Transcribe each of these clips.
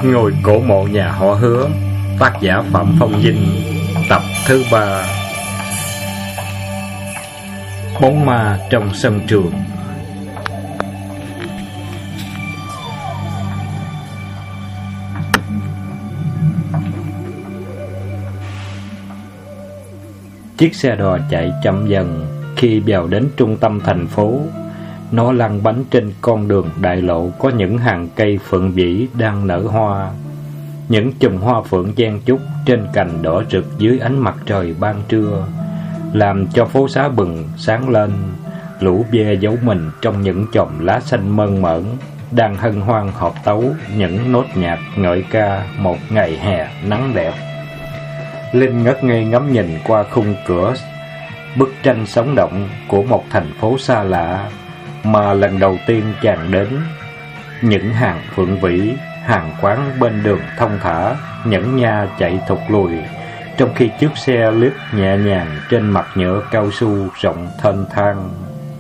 Ngôi cổ mộ nhà họ Hứa, tác giả Phạm Phong Vinh, tập thứ 3. Bóng ma trong sân trường. Chiếc xe đò chạy chậm dần. Khi vào đến trung tâm thành phố, nó lăn bánh trên con đường đại lộ có những hàng cây phượng vĩ đang nở hoa. Những chùm hoa phượng chen chúc trên cành đỏ rực dưới ánh mặt trời ban trưa, làm cho phố xá bừng sáng lên. Lũ ve giấu mình trong những chòm lá xanh mơn mởn, đang hân hoan hợp tấu những nốt nhạc ngợi ca một ngày hè nắng đẹp. Linh ngất ngây ngắm nhìn qua khung cửa, bức tranh sống động của một thành phố xa lạ mà lần đầu tiên chàng đến. Những hàng phượng vĩ, hàng quán bên đường thông thả, nhẫn nha chạy thụt lùi, trong khi chiếc xe lướt nhẹ nhàng trên mặt nhựa cao su rộng thênh thang.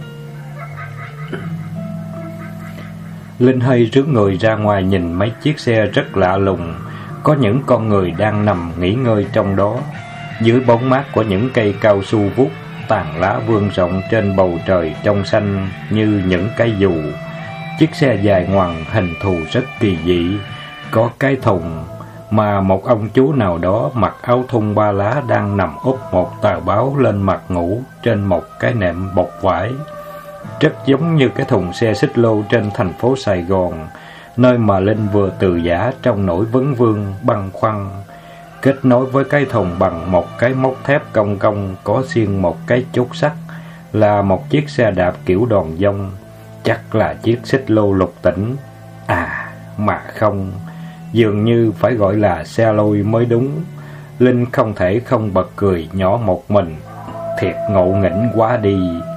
Linh hơi rướn người ra ngoài nhìn mấy chiếc xe rất lạ lùng. Có những con người đang nằm nghỉ ngơi trong đó, dưới bóng mát của những cây cao su vút, tàn lá vươn rộng trên bầu trời trong xanh như những cái dù. Chiếc xe dài ngoằng hình thù rất kỳ dị, có cái thùng mà một ông chú nào đó mặc áo thun ba lá đang nằm úp một tờ báo lên mặt ngủ trên một cái nệm bọc vải. Rất giống như cái thùng xe xích lô trên thành phố Sài Gòn, nơi mà Linh vừa từ giã trong nỗi vấn vương băn khoăn. Kết nối với cái thùng bằng một cái móc thép cong cong có xiên một cái chốt sắt là một chiếc xe đạp kiểu đòn dông, chắc là chiếc xích lô lục tỉnh. À, mà không, dường như phải gọi là xe lôi mới đúng. Linh không thể không bật cười nhỏ một mình. Thiệt ngộ nghĩnh quá đi.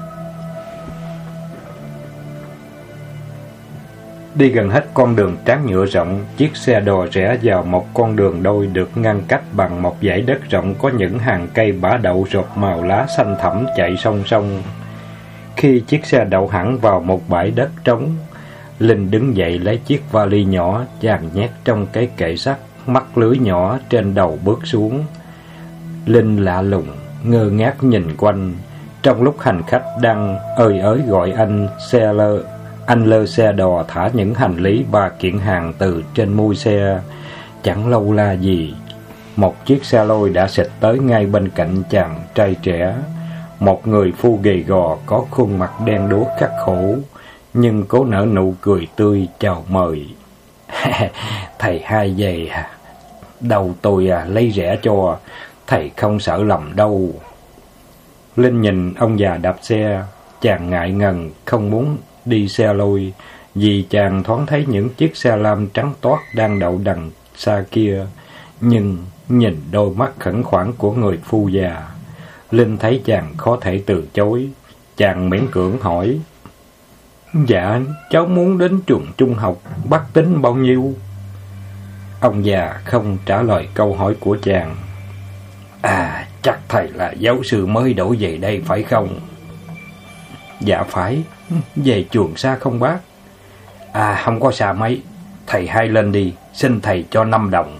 Đi gần hết con đường tráng nhựa rộng, chiếc xe đò rẽ vào một con đường đôi được ngăn cách bằng một dải đất rộng có những hàng cây bả đậu rột màu lá xanh thẳm chạy song song. Khi chiếc xe đậu hẳn vào một bãi đất trống, Linh đứng dậy lấy chiếc vali nhỏ chàng nhét trong cái kệ sắt mắc lưới nhỏ trên đầu bước xuống. Linh lạ lùng, ngơ ngác nhìn quanh. Trong lúc hành khách đang ơi ới gọi anh lơ xe đò thả những hành lý và kiện hàng từ trên mui xe, chẳng lâu la gì, một chiếc xe lôi đã xịt tới ngay bên cạnh chàng trai trẻ. Một người phu gầy gò có khuôn mặt đen đúa khắc khổ, nhưng cố nở nụ cười tươi chào mời. Thầy hai về đầu tôi lấy rẻ cho, thầy không sợ lầm đâu. Linh nhìn ông già đạp xe, chàng ngại ngần không muốn đi xe lôi, vì chàng thoáng thấy những chiếc xe lam trắng toát đang đậu đằng xa kia. Nhưng nhìn đôi mắt khẩn khoản của người phu già, Linh thấy chàng khó thể từ chối. Chàng miễn cưỡng hỏi: Dạ, cháu muốn đến trường trung học, bác tính bao nhiêu? Ông già không trả lời câu hỏi của chàng. À, chắc thầy là giáo sư mới đổi về đây phải không? Dạ phải. Về trường xa không bác? À, không có xa mấy. Thầy hai lên đi, xin thầy cho 5 đồng.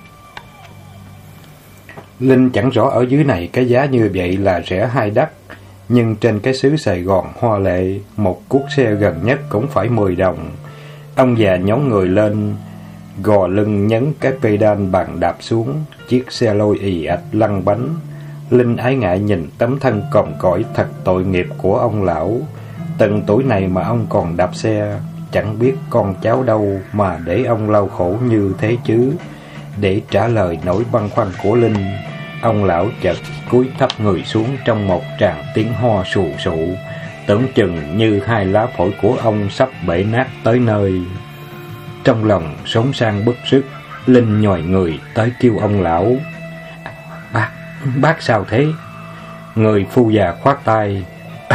Linh chẳng rõ ở dưới này cái giá như vậy là rẻ hay đắt, nhưng trên cái xứ Sài Gòn hoa lệ, một cuốc xe gần nhất cũng phải 10 đồng. Ông già nhón người lên, gò lưng nhấn cái pedal bằng đạp xuống, chiếc xe lôi ì ạch lăn bánh. Linh ái ngại nhìn tấm thân còm cõi thật tội nghiệp của ông lão. Từng tuổi này mà ông còn đạp xe, chẳng biết con cháu đâu mà để ông lau khổ như thế chứ. Để trả lời nỗi băn khoăn của Linh, ông lão chợt cúi thấp người xuống trong một tràng tiếng ho sù sụ, tưởng chừng như hai lá phổi của ông sắp bể nát tới nơi. Trong lòng xốn sang bức sức, Linh nhòi người tới kêu ông lão: Bác sao thế? Người phu già khoát tay: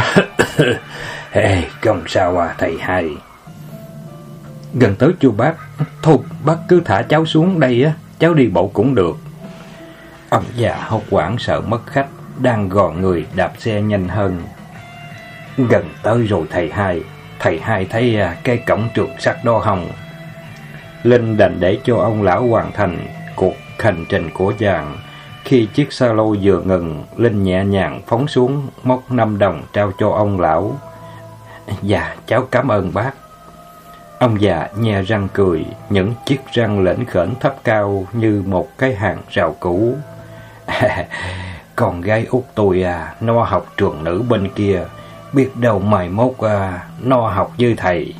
Hey, không sao thầy hai. Gần tới chưa bác? Thôi bác cứ thả cháu xuống đây á, cháu đi bộ cũng được. Ông già hốt hoảng sợ mất khách, đang gò người đạp xe nhanh hơn. Gần tới rồi thầy hai. Thầy hai thấy cái cổng trường sắt đó không? Linh đành để cho ông lão hoàn thành cuộc hành trình của chàng. Khi chiếc sa lô vừa ngừng, Linh nhẹ nhàng phóng xuống, móc 5 đồng trao cho ông lão. Dạ, cháu cảm ơn bác. Ông già nhe răng cười, những chiếc răng lểnh khểnh thấp cao như một cái hàng rào cũ. Con gái út tôi nó học trường nữ bên kia, biết đâu mai mốt nó học như thầy.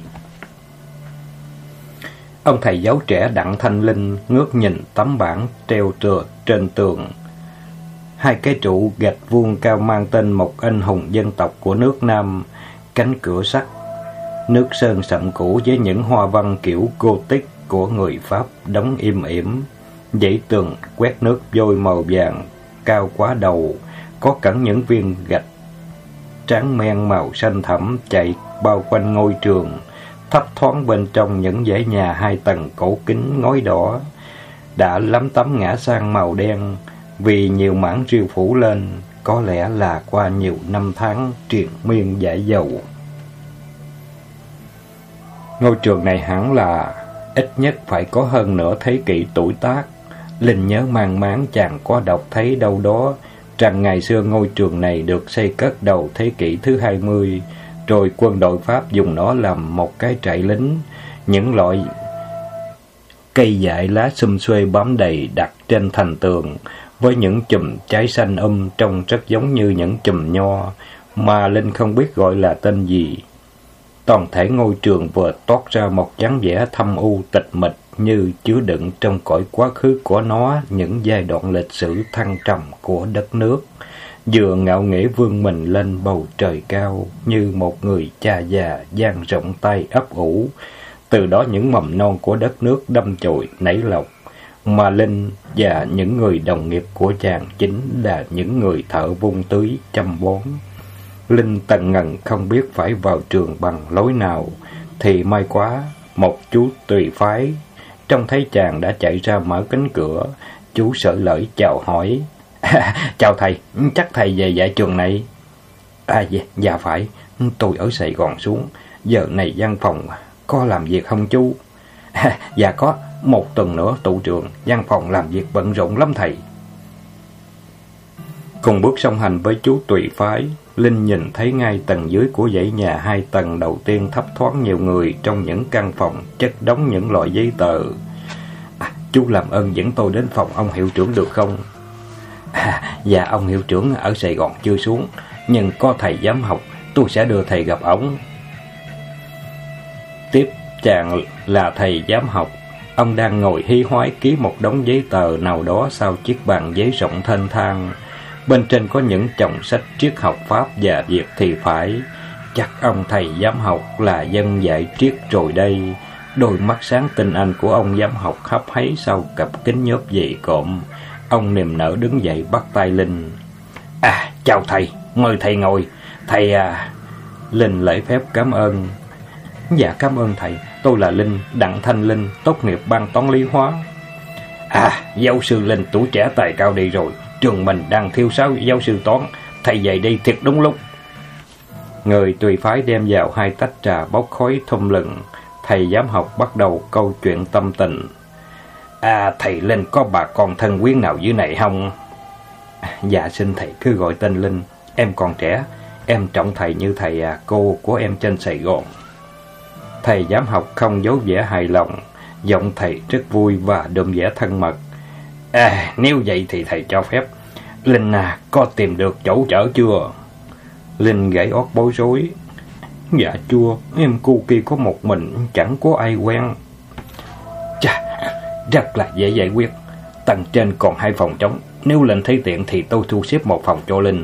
Ông thầy giáo trẻ Đặng Thanh Linh ngước nhìn tấm bảng treo trên tường. 2 cái trụ gạch vuông cao mang tên một anh hùng dân tộc của nước Nam, cánh cửa sắt, nước sơn sậm cũ với những hoa văn kiểu Gothic của người Pháp đóng im ỉm, dãy tường quét nước vôi màu vàng cao quá đầu, có cẩn những viên gạch tráng men màu xanh thẳm chạy bao quanh ngôi trường. Thấp thoáng bên trong những dãy nhà 2 tầng cổ kính ngói đỏ đã lấm tấm ngã sang màu đen vì nhiều mảng rêu phủ lên, có lẽ là qua nhiều năm tháng triền miên dãi dầu. Ngôi trường này hẳn là ít nhất phải có hơn nửa thế kỷ tuổi tác. Linh nhớ mang máng chàng có đọc thấy đâu đó rằng ngày xưa ngôi trường này được xây cất đầu thế kỷ thứ 20, rồi quân đội Pháp dùng nó làm một cái trại lính. Những loại cây dại lá xum xuê bám đầy đặt trên thành tường, với những chùm trái xanh trông rất giống như những chùm nho, mà Linh không biết gọi là tên gì. Toàn thể ngôi trường vừa toát ra một dáng vẻ thâm u tịch mịch, như chứa đựng trong cõi quá khứ của nó những giai đoạn lịch sử thăng trầm của đất nước, vừa ngạo nghễ vươn mình lên bầu trời cao như một người cha già dang rộng tay ấp ủ. Từ đó những mầm non của đất nước đâm chồi nảy lộc, mà Linh và những người đồng nghiệp của chàng chính là những người thợ vun tưới chăm bón. Linh tần ngần không biết phải vào trường bằng lối nào, thì may quá một chú tùy phái trông thấy chàng đã chạy ra mở cánh cửa. Chú Sở Lợi chào hỏi. Chào thầy, chắc thầy về dạy trường này? Dạ phải, tôi ở Sài Gòn xuống, giờ này văn phòng có làm việc không chú? Dạ có, 1 tuần nữa tụ trường, văn phòng làm việc bận rộn lắm thầy. Cùng bước song hành với chú tùy phái, Linh nhìn thấy ngay tầng dưới của dãy nhà 2 tầng đầu tiên thấp thoáng nhiều người trong những căn phòng chất đống những loại giấy tờ. Chú làm ơn dẫn tôi đến phòng ông hiệu trưởng được không? Dạ, ông hiệu trưởng ở Sài Gòn chưa xuống, nhưng có thầy giám học, tôi sẽ đưa thầy gặp ổng. Tiếp chàng là thầy giám học. Ông đang ngồi hí hoái ký một đống giấy tờ nào đó sau chiếc bàn giấy rộng thênh thang. Bên trên có những chồng sách triết học Pháp và Việt thì phải. Chắc ông thầy giám học là dân dạy triết rồi đây. Đôi mắt sáng tinh anh của ông giám học hấp háy sau cặp kính nhớp dày cộm. Ông niềm nở đứng dậy bắt tay Linh. Chào thầy, mời thầy ngồi. Thầy Linh lễ phép cảm ơn. Dạ cảm ơn thầy, tôi là Linh, Đặng Thanh Linh, tốt nghiệp ban toán lý hóa. Giáo sư Linh tuổi trẻ tài cao đi rồi, trường mình đang thiếu 6 giáo sư toán, thầy dạy đi thiệt đúng lúc. Người tùy phái đem vào 2 tách trà bốc khói thum lừng. Thầy giám học bắt đầu câu chuyện tâm tình. Thầy Linh có bà con thân quyến nào dưới này không? Dạ xin thầy cứ gọi tên Linh, em còn trẻ, em trọng thầy như thầy cô của em trên Sài Gòn. Thầy giám học không giấu vẻ hài lòng, giọng thầy rất vui và đùm vẻ thân mật. Nếu vậy thì thầy cho phép. Linh có tìm được chỗ chở chưa? Linh gãy ót bối rối. Dạ chưa, em cu kia có một mình, chẳng có ai quen. Chà, rất là dễ giải quyết. Tầng trên còn 2 phòng trống, nếu Linh thấy tiện thì tôi thu xếp 1 phòng cho Linh.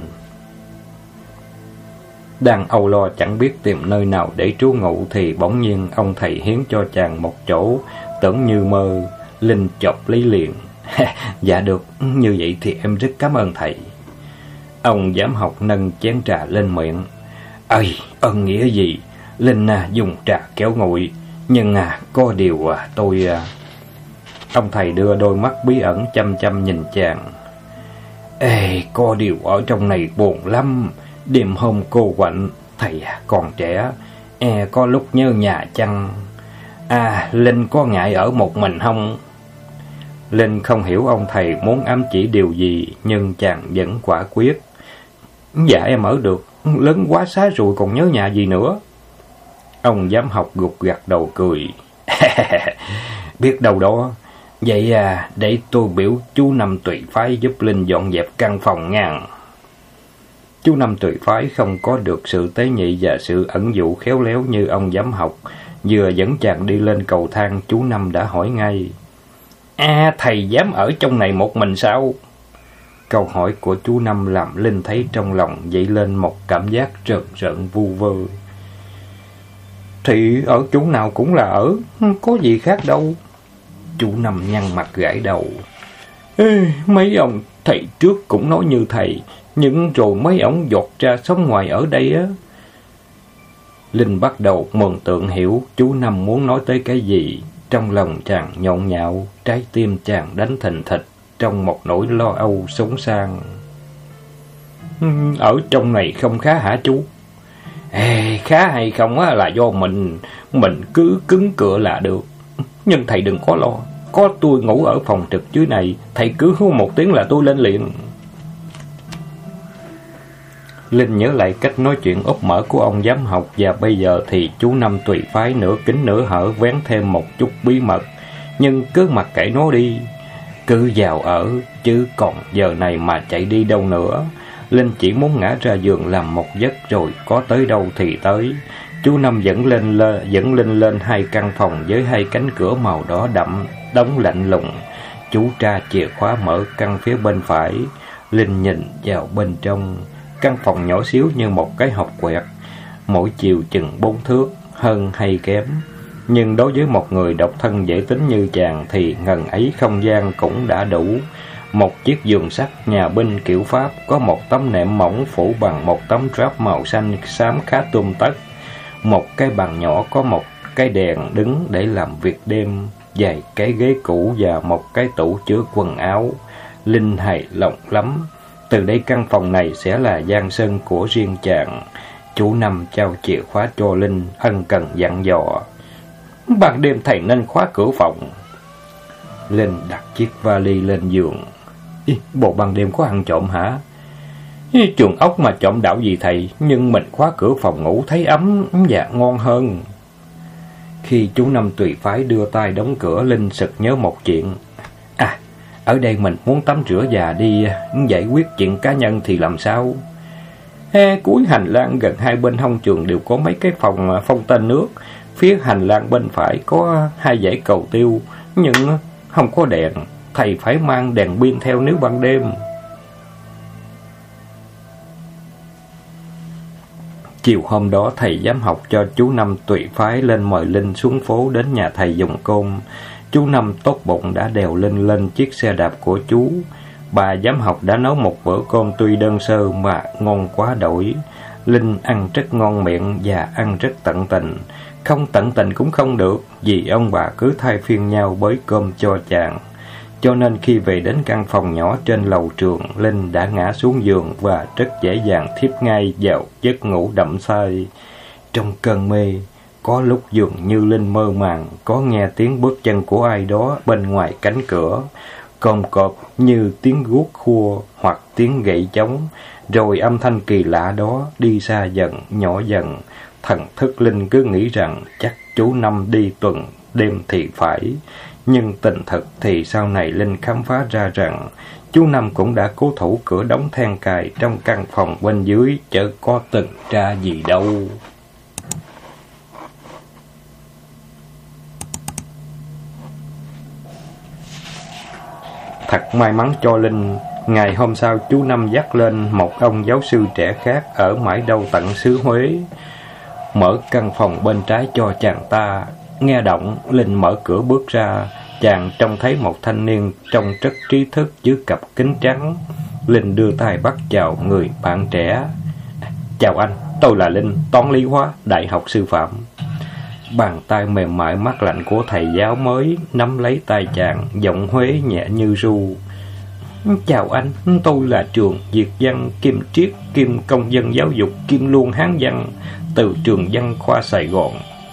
Đang âu lo chẳng biết tìm nơi nào để trú ngụ thì bỗng nhiên ông thầy hiến cho chàng một chỗ, tưởng như mơ. Linh chộp lấy liền. Dạ được, như vậy thì em rất cảm ơn thầy. Ông giám học nâng chén trà lên miệng. Ơn nghĩa gì? Linh dùng trà kéo nguội, nhưng có điều tôi... Ông thầy đưa đôi mắt bí ẩn chăm chăm nhìn chàng. Có điều ở trong này buồn lắm. Đêm hôm cô quạnh, thầy còn trẻ, có lúc nhớ nhà chăng? Linh có ngại ở một mình không? Linh không hiểu ông thầy muốn ám chỉ điều gì, nhưng chàng vẫn quả quyết. Dạ em ở được, lớn quá xá rồi còn nhớ nhà gì nữa. Ông giám học gục gặt đầu cười. Biết đâu đó. Vậy để tôi biểu chú Năm tùy phái giúp Linh dọn dẹp căn phòng nha. Chú Năm tùy phái không có được sự tế nhị và sự ẩn dụ khéo léo như ông giám học. Vừa dẫn chàng đi lên cầu thang, chú Năm đã hỏi ngay. Thầy dám ở trong này một mình sao? Câu hỏi của chú Năm làm Linh thấy trong lòng dậy lên một cảm giác rợn rợn vu vơ. Thì ở chỗ nào cũng là ở, có gì khác đâu. Chú Năm nhăn mặt gãi đầu. Mấy ông thầy trước cũng nói như thầy, nhưng rồi mấy ông dột ra sống ngoài ở đây á. Linh bắt đầu mường tượng hiểu chú Năm muốn nói tới cái gì. Trong lòng chàng nhộn nhạo, trái tim chàng đánh thình thịch trong một nỗi lo âu sống sang. Ở trong này không khá hả chú? Khá hay không á là do mình cứ cứng cựa là được. Nhưng thầy đừng có lo, có tôi ngủ ở phòng trực dưới này, thầy cứ hú một tiếng là tôi lên liền. Linh nhớ lại cách nói chuyện úp mở của ông giám học, và bây giờ thì chú Năm tùy phái nửa kính nửa hở vén thêm một chút bí mật. Nhưng cứ mặc kệ nó đi, cứ vào ở, chứ còn giờ này mà chạy đi đâu nữa. Linh chỉ muốn ngã ra giường làm một giấc rồi có tới đâu thì tới. Chú Năm dẫn Linh lên hai căn phòng với hai cánh cửa màu đỏ đậm, đóng lạnh lùng. Chú tra chìa khóa mở căn phía bên phải. Linh nhìn vào bên trong. Căn phòng nhỏ xíu như một cái hộp quẹt, mỗi chiều chừng 4 thước, hơn hay kém. Nhưng đối với một người độc thân dễ tính như chàng thì ngần ấy không gian cũng đã đủ. Một chiếc giường sắt nhà binh kiểu Pháp, có một tấm nệm mỏng phủ bằng một tấm drap màu xanh xám khá tươm tất. Một cái bàn nhỏ có một cái đèn đứng để làm việc đêm, vài cái ghế cũ và một cái tủ chứa quần áo. Linh hài lòng lắm. Từ đây căn phòng này sẽ là gian sơn của riêng chàng. Chú Năm trao chìa khóa cho Linh, ân cần dặn dò. Ban đêm thầy nên khóa cửa phòng. Linh đặt chiếc vali lên giường. Bộ ban đêm có ăn trộm hả? Chuồng ốc mà trộm đạo gì thầy, nhưng mình khóa cửa phòng ngủ thấy ấm và ngon hơn. Khi chú Năm tùy phái đưa tay đóng cửa, Linh sực nhớ một chuyện. Ở đây mình muốn tắm rửa và đi giải quyết chuyện cá nhân thì làm sao? Cuối hành lang gần hai bên hông trường đều có mấy cái phòng phong tên nước. Phía hành lang bên phải có hai dãy cầu tiêu, nhưng không có đèn. Thầy phải mang đèn pin theo nếu ban đêm. Chiều hôm đó thầy giám học cho chú Năm tùy phái lên mời Linh xuống phố đến nhà thầy dùng côn. Chú Năm tốt bụng đã đèo Linh lên chiếc xe đạp của chú. Bà giám học đã nấu một bữa cơm tuy đơn sơ mà ngon quá đổi. Linh ăn rất ngon miệng và ăn rất tận tình. Không tận tình cũng không được, vì ông bà cứ thay phiên nhau bới cơm cho chàng. Cho nên khi về đến căn phòng nhỏ trên lầu trường, Linh đã ngã xuống giường và rất dễ dàng thiếp ngay vào giấc ngủ đậm say. Trong cơn mê, có lúc dường như Linh mơ màng, có nghe tiếng bước chân của ai đó bên ngoài cánh cửa, cộm cộp như tiếng guốc khua hoặc tiếng gậy trống, rồi âm thanh kỳ lạ đó đi xa dần, nhỏ dần. Thần thức Linh cứ nghĩ rằng chắc chú Năm đi tuần đêm thì phải. Nhưng tình thực thì sau này Linh khám phá ra rằng chú Năm cũng đã cố thủ cửa đóng then cài trong căn phòng bên dưới, chớ có từng tra gì đâu. Thật may mắn cho Linh, ngày hôm sau chú Năm dắt lên một ông giáo sư trẻ khác ở mãi đâu tận xứ Huế. Mở căn phòng bên trái cho chàng ta. Nghe động, Linh mở cửa bước ra. Chàng trông thấy một thanh niên trông rất trí thức dưới cặp kính trắng. Linh đưa tay bắt chào người bạn trẻ. Chào anh, tôi là Linh, toán lý hóa, đại học sư phạm. Bàn tay mềm mại mát lạnh của thầy giáo mới nắm lấy tay chàng, giọng Huế nhẹ như ru. Chào anh, tôi là trường Việt văn, kim triết, kim công dân giáo dục, kim luôn Hán văn, từ trường văn khoa Sài Gòn.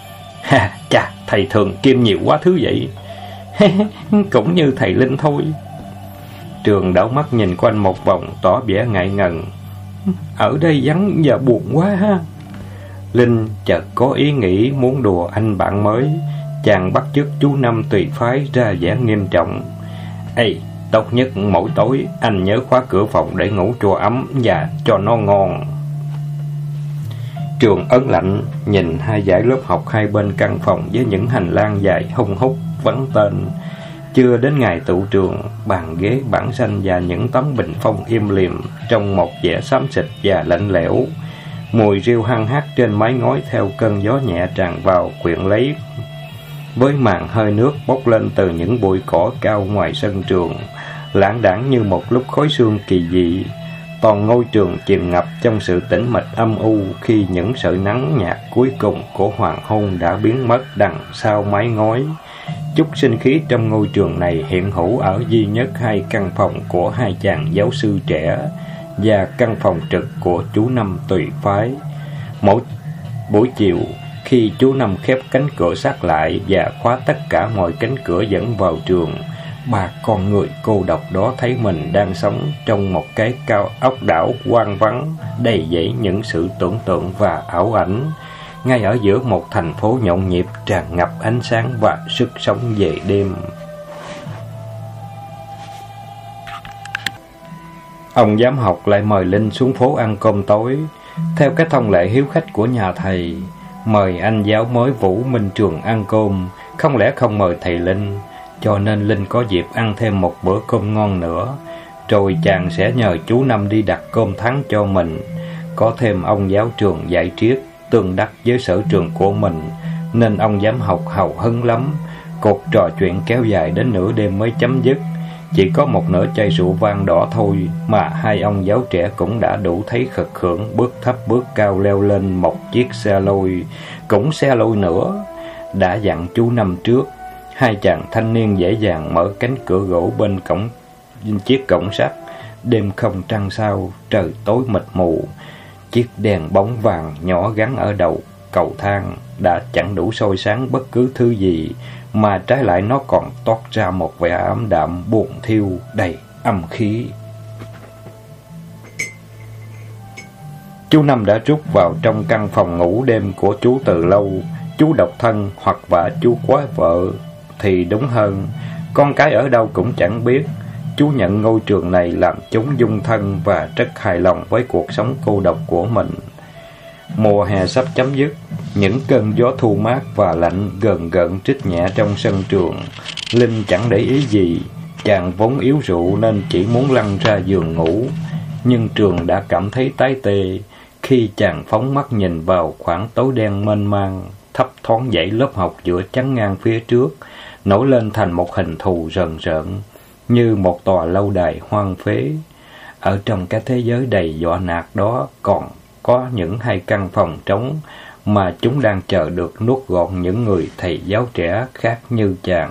Ha, chà, thầy thường kiêm nhiều quá thứ vậy. Cũng như thầy Linh thôi. Trường đảo mắt nhìn quanh một vòng, tỏ vẻ ngại ngần. Ở đây vắng và buồn quá ha. Linh chợt có ý nghĩ muốn đùa anh bạn mới. Chàng bắt chước chú Năm tùy phái ra vẻ nghiêm trọng. Ê, tốt nhất mỗi tối anh nhớ khóa cửa phòng để ngủ cho ấm và cho nó ngon. Trường ớn lạnh nhìn hai dãy lớp học hai bên căn phòng với những hành lang dài hung hút vắng tên. Chưa đến ngày tụ trường, bàn ghế bảng xanh và những tấm bình phong im lìm trong một vẻ xám xịt và lạnh lẽo. Mùi rêu hăng hắc trên mái ngói theo cơn gió nhẹ tràn vào quyện lấy với màn hơi nước bốc lên từ những bụi cỏ cao ngoài sân trường, lãng đãng như một lúc khói sương kỳ dị. Toàn ngôi trường chìm ngập trong sự tĩnh mịch âm u khi những sợi nắng nhạt cuối cùng của hoàng hôn đã biến mất đằng sau mái ngói. Chút sinh khí trong ngôi trường này hiện hữu ở duy nhất hai căn phòng của hai chàng giáo sư trẻ và căn phòng trực của chú Năm tùy phái. Mỗi buổi chiều, khi chú Năm khép cánh cửa sắt lại và khóa tất cả mọi cánh cửa dẫn vào trường, ba con người cô độc đó thấy mình đang sống trong một cái cao ốc đảo hoang vắng, đầy dẫy những sự tưởng tượng và ảo ảnh, ngay ở giữa một thành phố nhộn nhịp tràn ngập ánh sáng và sức sống về đêm. Ông giám học lại mời Linh xuống phố ăn cơm tối. Theo cái thông lệ hiếu khách của nhà thầy, mời anh giáo mới Vũ Minh Trường ăn cơm, không lẽ không mời thầy Linh. Cho nên Linh có dịp ăn thêm một bữa cơm ngon nữa. Rồi chàng sẽ nhờ chú Năm đi đặt cơm thắng cho mình. Có thêm ông giáo trường dạy triết tương đắc với sở trường của mình, nên ông giám học hào hứng lắm. Cuộc trò chuyện kéo dài đến nửa đêm mới chấm dứt. Chỉ có một nửa chai rượu vang đỏ thôi mà hai ông giáo trẻ cũng đã đủ thấy khực khưởng, bước thấp bước cao leo lên một chiếc xe lôi, cũng xe lôi nữa. Đã dặn chú Năm trước, hai chàng thanh niên dễ dàng mở cánh cửa gỗ bên cổng chiếc cổng sắt. Đêm không trăng sao, trời tối mịt mù. Chiếc đèn bóng vàng nhỏ gắn ở đầu cầu thang đã chẳng đủ soi sáng bất cứ thứ gì, mà trái lại nó còn toát ra một vẻ ảm đạm buồn thiêu đầy âm khí. Chú Năm đã rút vào trong căn phòng ngủ đêm của chú từ lâu. Chú độc thân hoặc vả chú quá vợ thì đúng hơn, con cái ở đâu cũng chẳng biết. Chú nhận ngôi trường này làm chúng dung thân và rất hài lòng với cuộc sống cô độc của mình. Mùa hè sắp chấm dứt, những cơn gió thu mát và lạnh gần gợn trích nhẹ trong sân trường. Linh chẳng để ý gì, chàng vốn yếu rượu nên chỉ muốn lăn ra giường ngủ. Nhưng Trường đã cảm thấy tái tê khi chàng phóng mắt nhìn vào khoảng tối đen mênh mang, thấp thoáng dãy lớp học giữa chắn ngang phía trước, nổi lên thành một hình thù rợn rợn, như một tòa lâu đài hoang phế. Ở trong cái thế giới đầy dọa nạt đó còn có những hai căn phòng trống mà chúng đang chờ được nuốt gọn những người thầy giáo trẻ khác như chàng.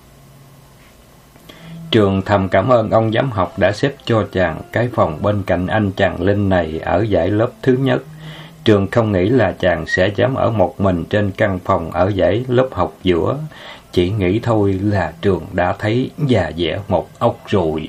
Trường thầm cảm ơn ông giám học đã xếp cho chàng cái phòng bên cạnh anh chàng Linh này ở dãy lớp thứ nhất. Trường không nghĩ là chàng sẽ dám ở một mình trên căn phòng ở dãy lớp học giữa. Chỉ nghĩ thôi là Trường đã thấy già dẻ một ốc rồi.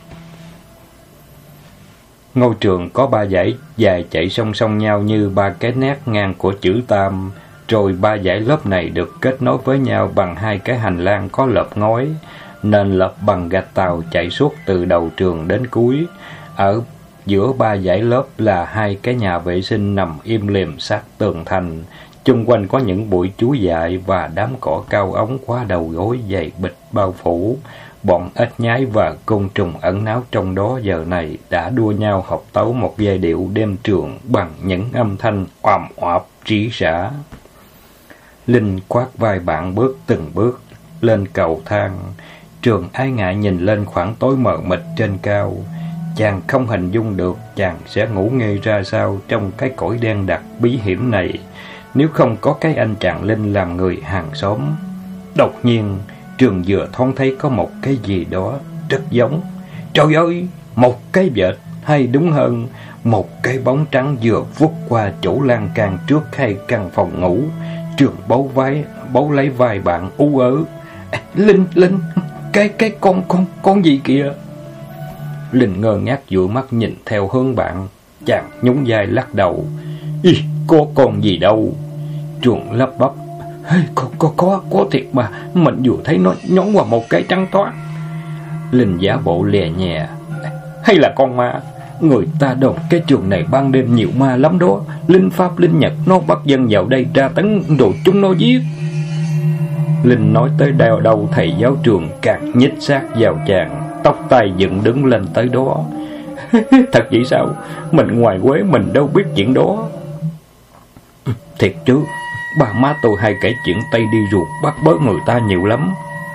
Ngôi trường có ba dãy dài chạy song song nhau như ba cái nét ngang của chữ Tam. Rồi ba dãy lớp này được kết nối với nhau bằng hai cái hành lang có lợp ngói. Nền lợp bằng gạch tàu chạy suốt từ đầu trường đến cuối. Ở giữa ba dãy lớp là hai cái nhà vệ sinh nằm im lìm sát tường thành. Chung quanh có những bụi chuối dại và đám cỏ cao ống quá đầu gối dày bịch bao phủ. Bọn ếch nhái và côn trùng ẩn náu trong đó giờ này đã đua nhau học tấu một giai điệu đêm trường bằng những âm thanh oàm oạp rỉ rả. Linh khoác vai bạn bước từng bước lên cầu thang. Trường ái ngại nhìn lên khoảng tối mờ mịt trên cao. Chàng không hình dung được chàng sẽ ngủ nghe ra sao trong cái cõi đen đặc bí hiểm này, nếu không có cái anh chàng Linh làm người hàng xóm. Đột nhiên, Trường vừa thoáng thấy có một cái gì đó rất giống. Trời ơi, một cái vệt, hay đúng hơn, một cái bóng trắng vừa vút qua chỗ lan can trước hai căn phòng ngủ. Trường bấu lấy vai bạn ú ớ. Linh, cái con gì kìa? Linh ngơ ngác dụi mắt nhìn theo hướng bạn. Chàng nhún vai lắc đầu. Ý, có con gì đâu. Trường lắp bắp. Có thiệt mà, mình vừa thấy nó nhón qua một cái trắng toát. Linh giả bộ lè nhẹ. Hay là con ma? Người ta đồn cái trường này ban đêm nhiều ma lắm đó. Linh pháp linh nhật nó bắt dân vào đây tra tấn rồi chúng nó giết. Linh nói tới đâu thầy giáo trường càng nhích sát vào chàng, tóc tai dựng đứng lên tới đó. Thật vậy sao? Mình ngoài quế mình đâu biết chuyện đó. Thiệt chứ, bà má tôi hay kể chuyện Tây đi ruột bắt bớ người ta nhiều lắm.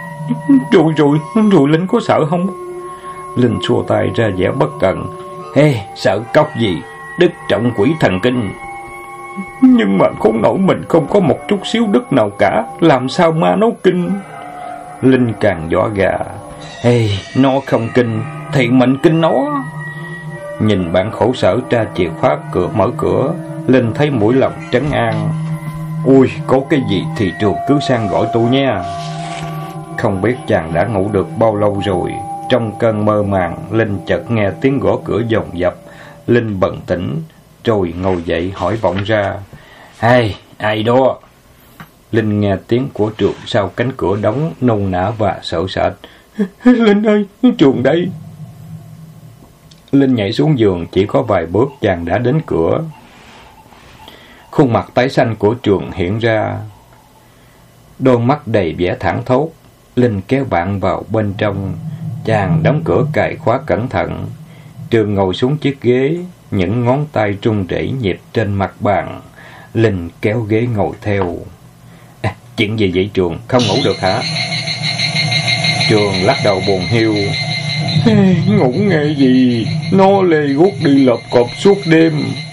Rồi Linh có sợ không? Linh xua tay ra vẻ bất cần. Sợ cóc gì, đức trọng quỷ thần kinh. Nhưng mà khốn nổi mình không có một chút xíu đức nào cả, làm sao ma nó kinh? Linh càng giỏ gà. Nó không kinh thì mình kinh nó. Nhìn bạn khổ sở tra chìa khóa mở cửa, Linh thấy mũi lòng trấn an. Ui, có cái gì thì trường cứ sang gọi tôi nha. Không biết chàng đã ngủ được bao lâu rồi. Trong cơn mơ màng, Linh chợt nghe tiếng gõ cửa dồn dập. Linh bừng tỉnh, rồi ngồi dậy hỏi vọng ra. Ai đó? Linh nghe tiếng của Trường sau cánh cửa đóng, nôn nã và sợ sệt. Linh ơi, Trường đây. Linh nhảy xuống giường, chỉ có vài bước chàng đã đến cửa. Khuôn mặt tái xanh của Trường hiện ra, đôi mắt đầy vẻ thảng thốt. Linh kéo bạn vào bên trong. Chàng đóng cửa cài khóa cẩn thận. Trường ngồi xuống chiếc ghế, những ngón tay trung rẩy nhịp trên mặt bàn. Linh kéo ghế ngồi theo. Chuyện gì vậy Trường, không ngủ được hả? Trường lắc đầu buồn hiu. Ngủ nghe gì, nó lê guốc đi lộp cộp suốt đêm.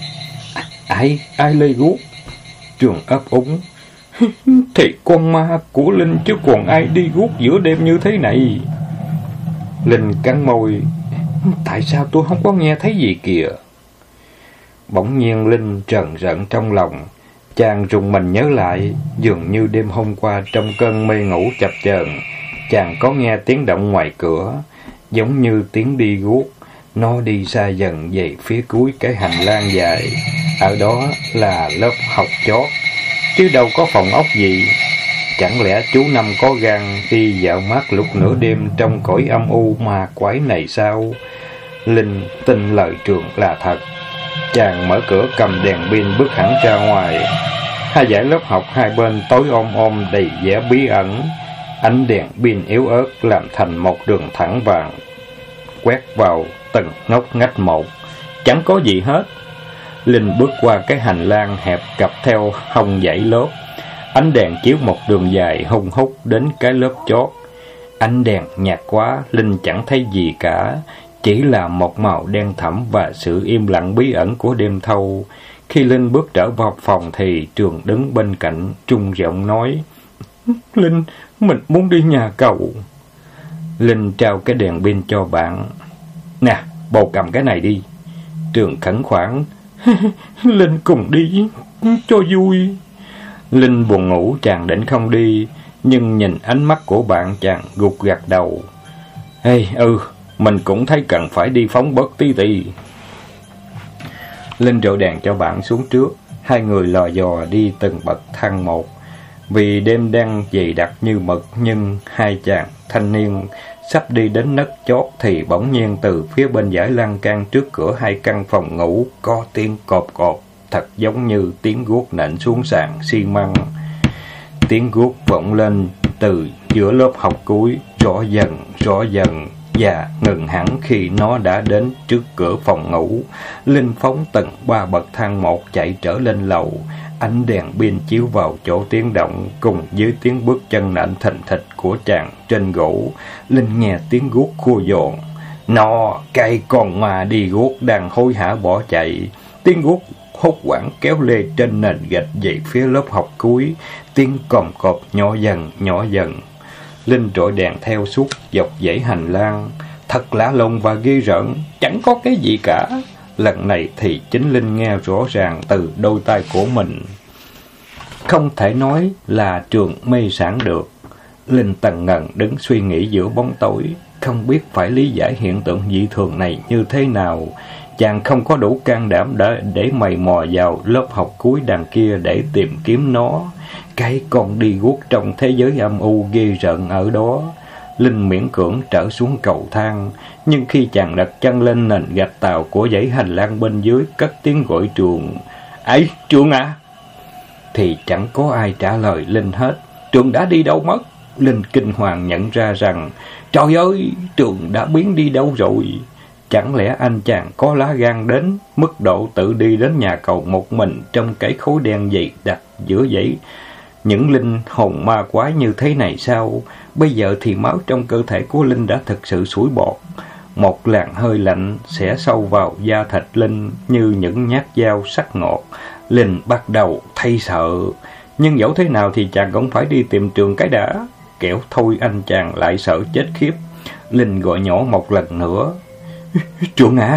Ai lê guốc? Trường ấp úng. Thì con ma của Linh chứ còn ai đi guốc giữa đêm như thế này. Linh cắn môi. Tại sao tôi không có nghe thấy gì kìa? Bỗng nhiên Linh trần rợn trong lòng. Chàng rùng mình nhớ lại, dường như đêm hôm qua trong cơn mê ngủ chập chờn, chàng có nghe tiếng động ngoài cửa, giống như tiếng đi guốc. Nó đi xa dần về phía cuối cái hành lang dài. Ở đó là lớp học chót, chứ đâu có phòng ốc gì. Chẳng lẽ chú Năm có gan đi dạo mát lúc nửa đêm trong cõi âm u ma quái này sao? Linh tin lời Trường là thật. Chàng mở cửa cầm đèn pin bước hẳn ra ngoài. Hai dãy lớp học hai bên tối om đầy vẻ bí ẩn. Ánh đèn pin yếu ớt làm thành một đường thẳng vàng, quét vào từng ngóc ngách một. Chẳng có gì hết. Linh bước qua cái hành lang hẹp cặp theo hông dãy lớp. Ánh đèn chiếu một đường dài hung hút đến cái lớp chót. Ánh đèn nhạt quá, Linh chẳng thấy gì cả, chỉ là một màu đen thẫm và sự im lặng bí ẩn của đêm thâu. Khi Linh bước trở vào phòng thì Trường đứng bên cạnh, trung giọng nói. Linh, mình muốn đi nhà cậu. Linh trao cái đèn pin cho bạn. Nè, bồ cầm cái này đi. Trường khẩn khoản. Linh cùng đi, cho vui. Linh buồn ngủ, chàng định không đi, nhưng nhìn ánh mắt của bạn chàng gục gặt đầu. Mình cũng thấy cần phải đi phóng bớt tí. Linh rọi đèn cho bạn xuống trước. Hai người lò dò đi từng bậc thang một. Vì đêm đang dày đặc như mực, nhưng hai chàng thanh niên sắp đi đến nấc chót thì bỗng nhiên từ phía bên dãy lan can trước cửa hai căn phòng ngủ có tiếng cộp cộp, thật giống như tiếng guốc nện xuống sàn xi măng. Tiếng guốc vọng lên từ giữa lớp học cuối, rõ dần và ngừng hẳn khi nó đã đến trước cửa phòng ngủ. Linh phóng từng 3 bậc thang một chạy trở lên lầu. Ánh đèn pin chiếu vào chỗ tiếng động, cùng với tiếng bước chân nện thình thịch của chàng trên gỗ. Linh nghe tiếng guốc khua dồn. Nó, cái con ma đi guốc đang hối hả bỏ chạy. Tiếng guốc hốt hoảng kéo lê trên nền gạch về phía lớp học cuối. Tiếng còm cộp nhỏ dần. Linh rọi đèn theo suốt dọc dãy hành lang. Thật lạ lùng và ghê rợn, chẳng có cái gì cả. Lần này thì chính Linh nghe rõ ràng từ đôi tai của mình. Không thể nói là trường mê sản được. Linh tần ngần đứng suy nghĩ giữa bóng tối, không biết phải lý giải hiện tượng dị thường này như thế nào. Chàng không có đủ can đảm để mày mò vào lớp học cuối đằng kia để tìm kiếm nó. Cái con đi guốc trong thế giới âm u ghê rợn ở đó. Linh miễn cưỡng trở xuống cầu thang, nhưng khi chàng đặt chân lên nền gạch tàu của dãy hành lang bên dưới, cất tiếng gọi Trường. "Ấy, Trường à!" Thì chẳng có ai trả lời Linh hết. Trường đã đi đâu mất? Linh kinh hoàng nhận ra rằng, trời ơi, Trường đã biến đi đâu rồi? Chẳng lẽ anh chàng có lá gan đến mức độ tự đi đến nhà cầu một mình trong cái khối đen dày đặc giữa dãy những linh hồn ma quái như thế này sao? Bây giờ thì máu trong cơ thể của Linh đã thực sự sủi bọt. Một làn hơi lạnh xẻ sâu vào da thịt Linh như những nhát dao sắc ngọt. Linh bắt đầu thấy sợ. Nhưng dẫu thế nào thì chàng cũng phải đi tìm Trường cái đã. Kẻo thôi anh chàng lại sợ chết khiếp. Linh gọi nhỏ một lần nữa. "Trường à!"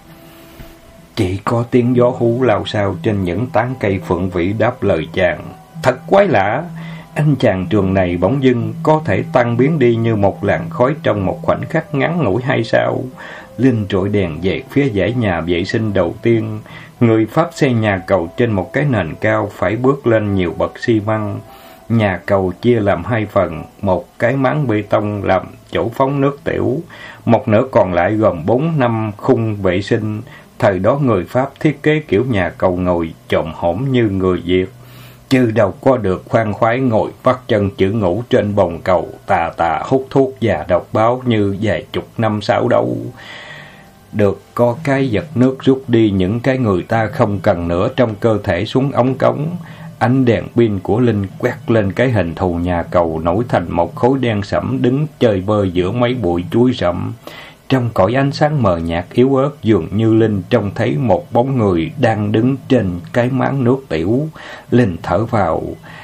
Chỉ có tiếng gió hú lao xao trên những tán cây phượng vĩ đáp lời chàng. Thật quái lạ, anh chàng Trường này bỗng dưng có thể tan biến đi như một làn khói trong một khoảnh khắc ngắn ngủi hay sao? Linh trội đèn về phía dãy nhà vệ sinh đầu tiên. Người Pháp xây nhà cầu trên một cái nền cao, phải bước lên nhiều bậc xi măng. Nhà cầu chia làm hai phần, một cái máng bê tông làm chỗ phóng nước tiểu, một nửa còn lại gồm 4-5 khung vệ sinh. Thời đó người Pháp thiết kế kiểu nhà cầu ngồi chồm hổm như người Việt, chứ đâu có được khoan khoái ngồi vắt chân chữ ngủ trên bồng cầu tà tà hút thuốc và đọc báo như vài chục năm sau đâu. Được có cái giật nước rút đi những cái người ta không cần nữa trong cơ thể xuống ống cống. Ánh đèn pin của Linh quét lên cái hình thù nhà cầu nổi thành một khối đen sẫm đứng chơi bơi giữa mấy bụi chuối rậm. Trong cõi ánh sáng mờ nhạt yếu ớt, dường như Linh trông thấy một bóng người đang đứng trên cái máng nước tiểu. Linh thở vào.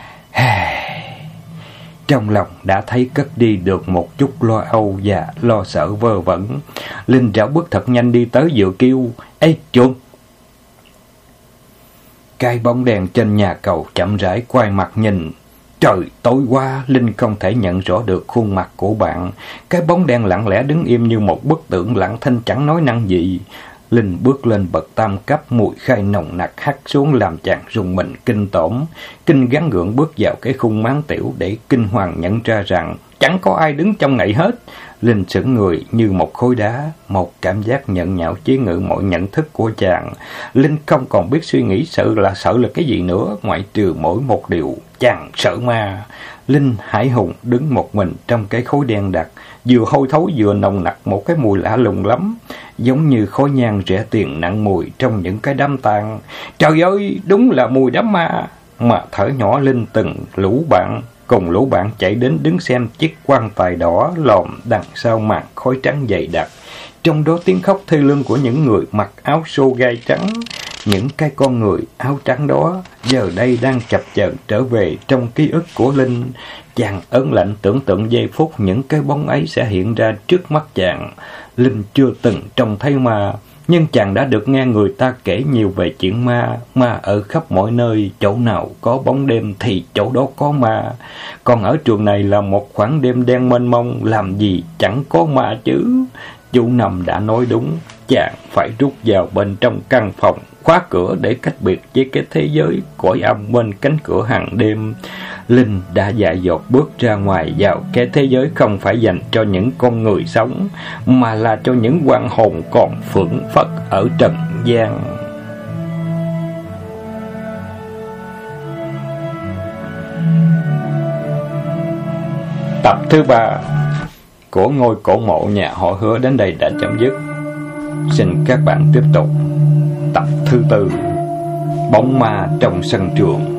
Trong lòng đã thấy cất đi được một chút lo âu và lo sợ vơ vẩn. Linh rảo bước thật nhanh đi tới vừa kêu, "Ê, Trường!" Cái bóng đèn trên nhà cầu chậm rãi quay mặt nhìn. Trời tối qua, Linh không thể nhận rõ được khuôn mặt của bạn. Cái bóng đen lặng lẽ đứng im như một bức tượng lặng thinh chẳng nói năng gì. Linh bước lên bậc tam cấp, mùi khai nồng nặc hắt xuống làm chàng rùng mình kinh tởm. Kinh gắng gượng bước vào cái khung máng tiểu để kinh hoàng nhận ra rằng chẳng có ai đứng trong ngày hết. Linh sững người như một khối đá, một cảm giác nhợn nhạo chế ngự mọi nhận thức của chàng. Linh không còn biết suy nghĩ sợ là cái gì nữa, ngoại trừ mỗi một điều, chàng sợ ma. Linh hãi hùng đứng một mình trong cái khối đen đặc, vừa hôi thối vừa nồng nặc một cái mùi lạ lùng lắm, giống như khói nhang rẻ tiền nặng mùi trong những cái đám tang. Trời ơi, đúng là mùi đám ma. Mà thở nhỏ Linh từng cùng lũ bạn chạy đến đứng xem chiếc quan tài đỏ lòm đằng sau màn khói trắng dày đặc. Trong đó tiếng khóc thê lương của những người mặc áo xô gai trắng. Những cái con người áo trắng đó giờ đây đang chập chờn trở về trong ký ức của Linh. Chàng ớn lạnh tưởng tượng giây phút những cái bóng ấy sẽ hiện ra trước mắt chàng. Linh chưa từng trông thấy ma, nhưng chàng đã được nghe người ta kể nhiều về chuyện ma. Ma ở khắp mọi nơi, chỗ nào có bóng đêm thì chỗ đó có ma. Còn ở trường này là một khoảng đêm đen mênh mông, làm gì chẳng có ma chứ. Chú Năm đã nói đúng, chàng phải rút vào bên trong căn phòng, khóa cửa để cách biệt với cái thế giới cõi âm bên cánh cửa hàng đêm. Linh đã dại dột bước ra ngoài vào cái thế giới không phải dành cho những con người sống, mà là cho những oan hồn còn phượng phất ở trần gian. Tập thứ 3 của ngôi cổ mộ nhà họ Hứa đến đây đã chấm dứt. Xin các bạn tiếp tục tập thứ 4, bóng ma trong sân trường.